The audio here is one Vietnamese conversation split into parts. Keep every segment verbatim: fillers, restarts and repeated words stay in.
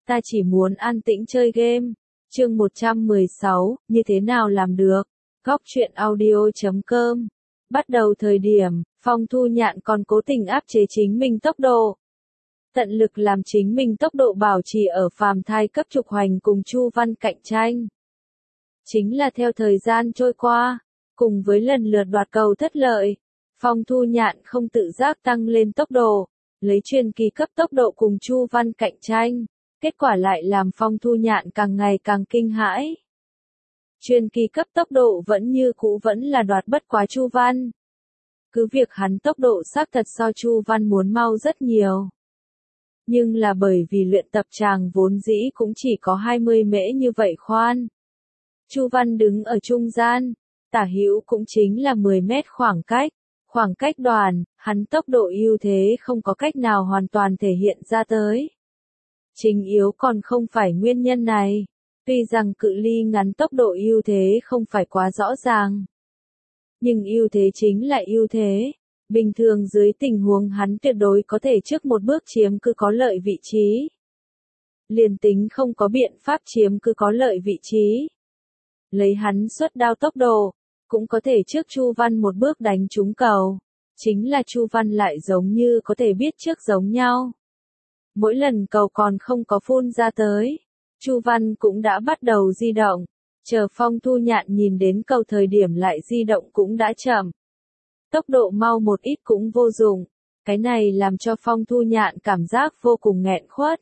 Ta chỉ muốn an tĩnh chơi game. Chương một trăm mười sáu, như thế nào làm được? Góc truyện audio chấm com. Bắt đầu thời điểm, Phong Thu Nhạn còn cố tình áp chế chính mình tốc độ. Tận lực làm chính mình tốc độ bảo trì ở phàm thai cấp trục hoành cùng Chu Văn cạnh tranh. Chính là theo thời gian trôi qua, cùng với lần lượt đoạt cầu thất lợi, Phong Thu Nhạn không tự giác tăng lên tốc độ, lấy truyền kỳ cấp tốc độ cùng Chu Văn cạnh tranh. Kết quả lại làm Phong Thu Nhạn càng ngày càng kinh hãi. Truyền kỳ cấp tốc độ vẫn như cũ vẫn là đoạt bất quá Chu Văn. Cứ việc hắn tốc độ xác thật so Chu Văn muốn mau rất nhiều. Nhưng là bởi vì luyện tập tràng vốn dĩ cũng chỉ có hai mươi mễ như vậy khoan. Chu Văn đứng ở trung gian, tả hữu cũng chính là mười mét khoảng cách. Khoảng cách đoàn, hắn tốc độ ưu thế không có cách nào hoàn toàn thể hiện ra tới. Chính yếu còn không phải nguyên nhân này, tuy rằng cự ly ngắn tốc độ ưu thế không phải quá rõ ràng. Nhưng ưu thế chính là ưu thế, bình thường dưới tình huống hắn tuyệt đối có thể trước một bước chiếm cứ có lợi vị trí. Liền tính không có biện pháp chiếm cứ có lợi vị trí. Lấy hắn xuất đao tốc độ, cũng có thể trước Chu Văn một bước đánh trúng cầu. Chính là Chu Văn lại giống như có thể biết trước giống nhau. Mỗi lần cầu còn không có phun ra tới, Chu Văn cũng đã bắt đầu di động, chờ Phong Thu Nhạn nhìn đến cầu thời điểm lại di động cũng đã chậm. Tốc độ mau một ít cũng vô dụng, cái này làm cho Phong Thu Nhạn cảm giác vô cùng nghẹn khuất.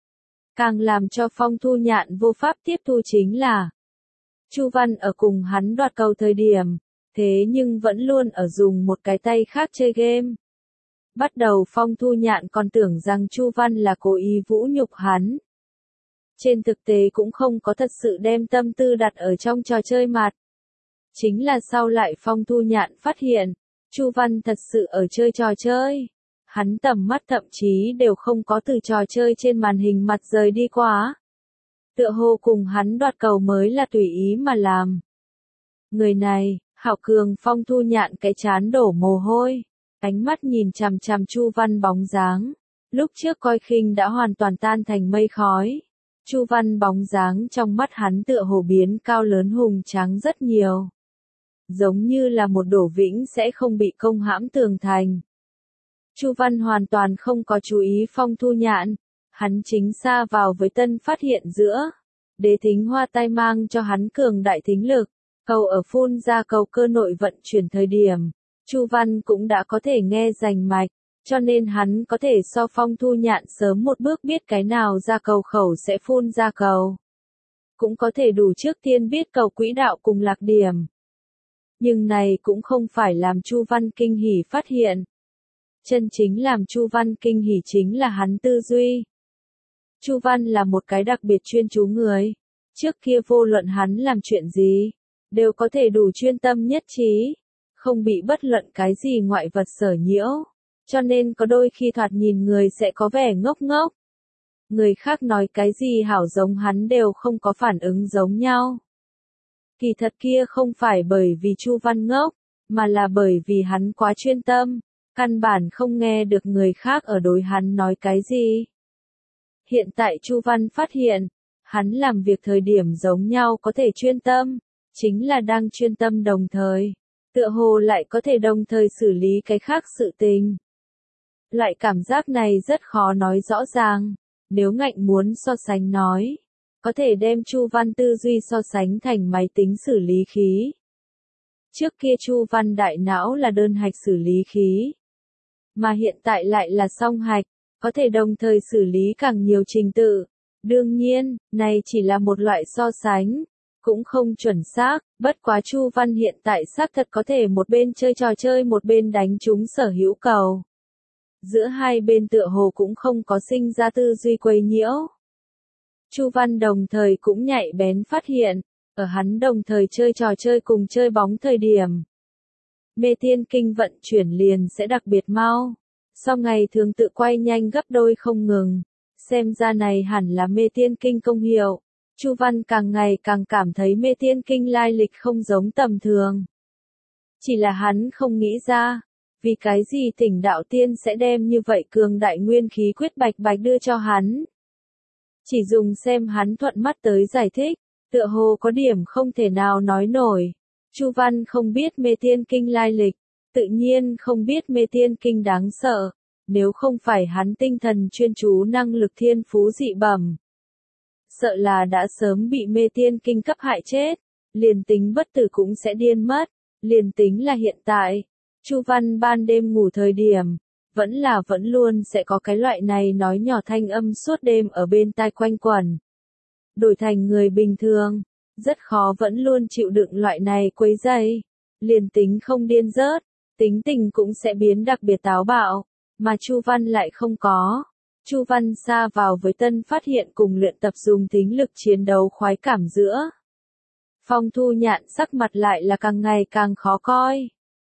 Càng làm cho Phong Thu Nhạn vô pháp tiếp thu chính là Chu Văn ở cùng hắn đoạt cầu thời điểm, thế nhưng vẫn luôn ở dùng một cái tay khác chơi game. Bắt đầu Phong Thu Nhạn còn tưởng rằng Chu Văn là cố ý vũ nhục hắn. Trên thực tế cũng không có thật sự đem tâm tư đặt ở trong trò chơi mặt. Chính là sau lại Phong Thu Nhạn phát hiện, Chu Văn thật sự ở chơi trò chơi. Hắn tầm mắt thậm chí đều không có từ trò chơi trên màn hình mặt rời đi quá. Tựa hồ cùng hắn đoạt cầu mới là tùy ý mà làm. Người này, hảo cường. Phong Thu Nhạn cái chán đổ mồ hôi. Ánh mắt nhìn chằm chằm Chu Văn bóng dáng, lúc trước coi khinh đã hoàn toàn tan thành mây khói. Chu Văn bóng dáng trong mắt hắn tựa hồ biến cao lớn hùng tráng rất nhiều. Giống như là một đổ vĩnh sẽ không bị công hãm tường thành. Chu Văn hoàn toàn không có chú ý Phong Thu Nhạn, hắn chính xa vào với tân phát hiện giữa. Đế thính hoa tai mang cho hắn cường đại thính lực, cầu ở phun ra cầu cơ nội vận chuyển thời điểm. Chu Văn cũng đã có thể nghe rành mạch, cho nên hắn có thể so Phong Thu Nhạn sớm một bước biết cái nào ra cầu khẩu sẽ phun ra cầu. Cũng có thể đủ trước tiên biết cầu quỹ đạo cùng lạc điểm. Nhưng này cũng không phải làm Chu Văn kinh hỉ phát hiện. Chân chính làm Chu Văn kinh hỉ chính là hắn tư duy. Chu Văn là một cái đặc biệt chuyên chú người. Trước kia vô luận hắn làm chuyện gì, đều có thể đủ chuyên tâm nhất trí. Không bị bất luận cái gì ngoại vật sở nhiễu, cho nên có đôi khi thoạt nhìn người sẽ có vẻ ngốc ngốc. Người khác nói cái gì hảo giống hắn đều không có phản ứng giống nhau. Kỳ thật kia không phải bởi vì Chu Văn ngốc, mà là bởi vì hắn quá chuyên tâm, căn bản không nghe được người khác ở đối hắn nói cái gì. Hiện tại Chu Văn phát hiện, hắn làm việc thời điểm giống nhau có thể chuyên tâm, chính là đang chuyên tâm đồng thời. Tựa hồ lại có thể đồng thời xử lý cái khác sự tình. Loại cảm giác này rất khó nói rõ ràng, nếu ngạnh muốn so sánh nói, có thể đem Chu Văn tư duy so sánh thành máy tính xử lý khí. Trước kia Chu Văn đại não là đơn hạch xử lý khí, mà hiện tại lại là song hạch, có thể đồng thời xử lý càng nhiều trình tự. Đương nhiên, này chỉ là một loại so sánh. Cũng không chuẩn xác, bất quá Chu Văn hiện tại xác thật có thể một bên chơi trò chơi một bên đánh trúng sở hữu cầu. Giữa hai bên tựa hồ cũng không có sinh ra tư duy quấy nhiễu. Chu Văn đồng thời cũng nhạy bén phát hiện, ở hắn đồng thời chơi trò chơi cùng chơi bóng thời điểm. Mê Tiên Kinh vận chuyển liền sẽ đặc biệt mau, sau ngày thường tự quay nhanh gấp đôi không ngừng, xem ra này hẳn là Mê Tiên Kinh công hiệu. Chu Văn càng ngày càng cảm thấy Mê Tiên Kinh lai lịch không giống tầm thường. Chỉ là hắn không nghĩ ra, vì cái gì Thỉnh Đạo Tiên sẽ đem như vậy cường đại nguyên khí quyết bạch bạch đưa cho hắn. Chỉ dùng xem hắn thuận mắt tới giải thích, tựa hồ có điểm không thể nào nói nổi. Chu Văn không biết mê tiên kinh lai lịch, tự nhiên không biết mê tiên kinh đáng sợ, nếu không phải hắn tinh thần chuyên chú năng lực thiên phú dị bẩm. Sợ là đã sớm bị mê tiên kinh cấp hại chết, liền tính bất tử cũng sẽ điên mất, liền tính là hiện tại. Chu Văn ban đêm ngủ thời điểm, vẫn là vẫn luôn sẽ có cái loại này nói nhỏ thanh âm suốt đêm ở bên tai quanh quẩn. Đổi thành người bình thường, rất khó vẫn luôn chịu đựng loại này quấy rầy, liền tính không điên rớt, tính tình cũng sẽ biến đặc biệt táo bạo, mà Chu Văn lại không có. Chu Văn sa vào với tân phát hiện cùng luyện tập dùng tính lực chiến đấu khoái cảm giữa. Phong Thu Nhạn sắc mặt lại là càng ngày càng khó coi.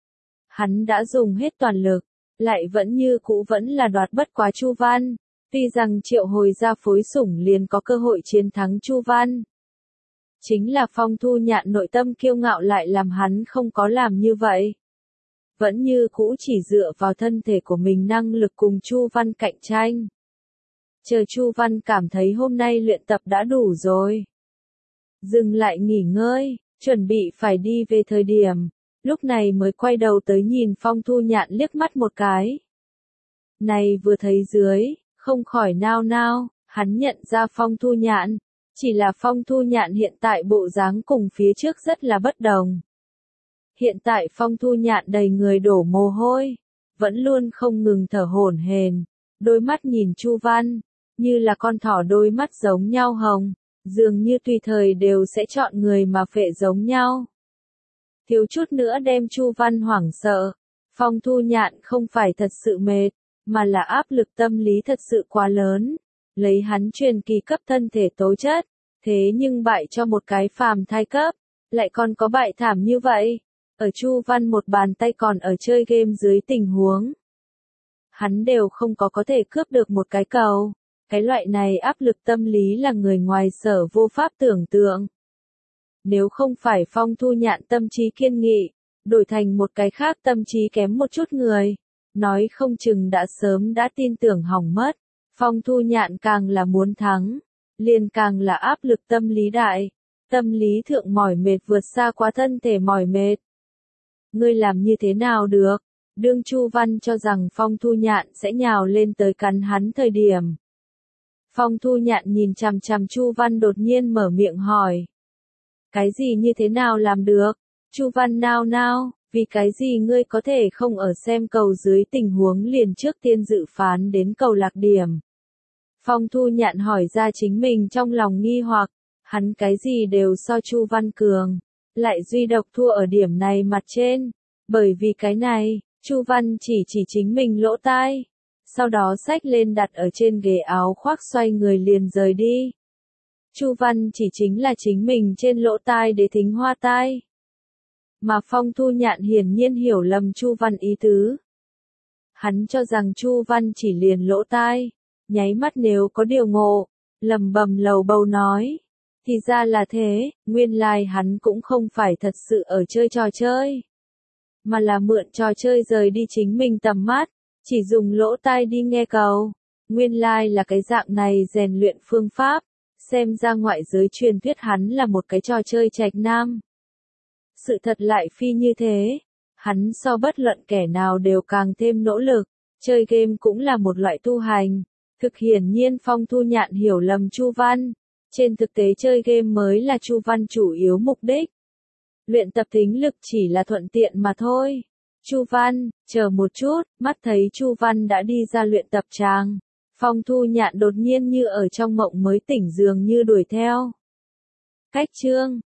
Hắn đã dùng hết toàn lực, lại vẫn như cũ vẫn là đoạt bất quá Chu Văn, tuy rằng triệu hồi ra phối sủng liền có cơ hội chiến thắng Chu Văn. Chính là Phong Thu Nhạn nội tâm kiêu ngạo lại làm hắn không có làm như vậy. Vẫn như cũ chỉ dựa vào thân thể của mình năng lực cùng Chu Văn cạnh tranh. Chờ Chu Văn cảm thấy hôm nay luyện tập đã đủ rồi. Dừng lại nghỉ ngơi, chuẩn bị phải đi về thời điểm, lúc này mới quay đầu tới nhìn Phong Thu Nhạn liếc mắt một cái. Này vừa thấy dưới, không khỏi nao nao, hắn nhận ra Phong Thu Nhạn, chỉ là Phong Thu Nhạn hiện tại bộ dáng cùng phía trước rất là bất đồng. Hiện tại Phong Thu Nhạn đầy người đổ mồ hôi, vẫn luôn không ngừng thở hổn hển, đôi mắt nhìn Chu Văn, như là con thỏ đôi mắt giống nhau hồng, dường như tùy thời đều sẽ chọn người mà phệ giống nhau. Thiếu chút nữa đem Chu Văn hoảng sợ, Phong Thu Nhạn không phải thật sự mệt, mà là áp lực tâm lý thật sự quá lớn, lấy hắn truyền kỳ cấp thân thể tố chất, thế nhưng bại cho một cái phàm thai cấp, lại còn có bại thảm như vậy, ở Chu Văn một bàn tay còn ở chơi game dưới tình huống. Hắn đều không có có thể cướp được một cái cầu, cái loại này áp lực tâm lý là người ngoài sở vô pháp tưởng tượng. Nếu không phải Phong Thu Nhạn tâm trí kiên nghị, đổi thành một cái khác tâm trí kém một chút người, nói không chừng đã sớm đã tin tưởng hỏng mất. Phong Thu Nhạn càng là muốn thắng, liền càng là áp lực tâm lý đại, tâm lý thượng mỏi mệt vượt xa quá thân thể mỏi mệt. Ngươi làm như thế nào được? Đương Chu Văn cho rằng Phong Thu Nhạn sẽ nhào lên tới cắn hắn thời điểm. Phong Thu Nhạn nhìn chằm chằm Chu Văn đột nhiên mở miệng hỏi. Cái gì như thế nào làm được? Chu Văn nao nao, vì cái gì ngươi có thể không ở xem cầu dưới tình huống liền trước tiên dự phán đến cầu lạc điểm? Phong Thu Nhạn hỏi ra chính mình trong lòng nghi hoặc, hắn cái gì đều so Chu Văn cường, lại duy độc thua ở điểm này mặt trên, bởi vì cái này, Chu Văn chỉ chỉ chính mình lỗ tai, sau đó xách lên đặt ở trên ghế áo khoác xoay người liền rời đi. Chu Văn chỉ chính là chính mình trên lỗ tai để thính hoa tai. Mà Phong Thu Nhạn hiển nhiên hiểu lầm Chu Văn ý tứ. Hắn cho rằng Chu Văn chỉ liền lỗ tai, nháy mắt nếu có điều ngộ, lầm bầm lầu bầu nói. Thì ra là thế, nguyên lai like hắn cũng không phải thật sự ở chơi trò chơi, mà là mượn trò chơi rời đi chính mình tầm mắt, chỉ dùng lỗ tai đi nghe cầu. Nguyên lai like là cái dạng này rèn luyện phương pháp, xem ra ngoại giới truyền thuyết hắn là một cái trò chơi trạch nam. Sự thật lại phi như thế, hắn so bất luận kẻ nào đều càng thêm nỗ lực, chơi game cũng là một loại tu hành. Thực hiển nhiên Phong Thu Nhạn hiểu lầm Chu Văn, trên thực tế chơi game mới là Chu Văn chủ yếu mục đích. Luyện tập thính lực chỉ là thuận tiện mà thôi. Chu Văn, chờ một chút, mắt thấy Chu Văn đã đi ra luyện tập tràng. Phong Thu Nhạn đột nhiên như ở trong mộng mới tỉnh dường như đuổi theo. Cách chương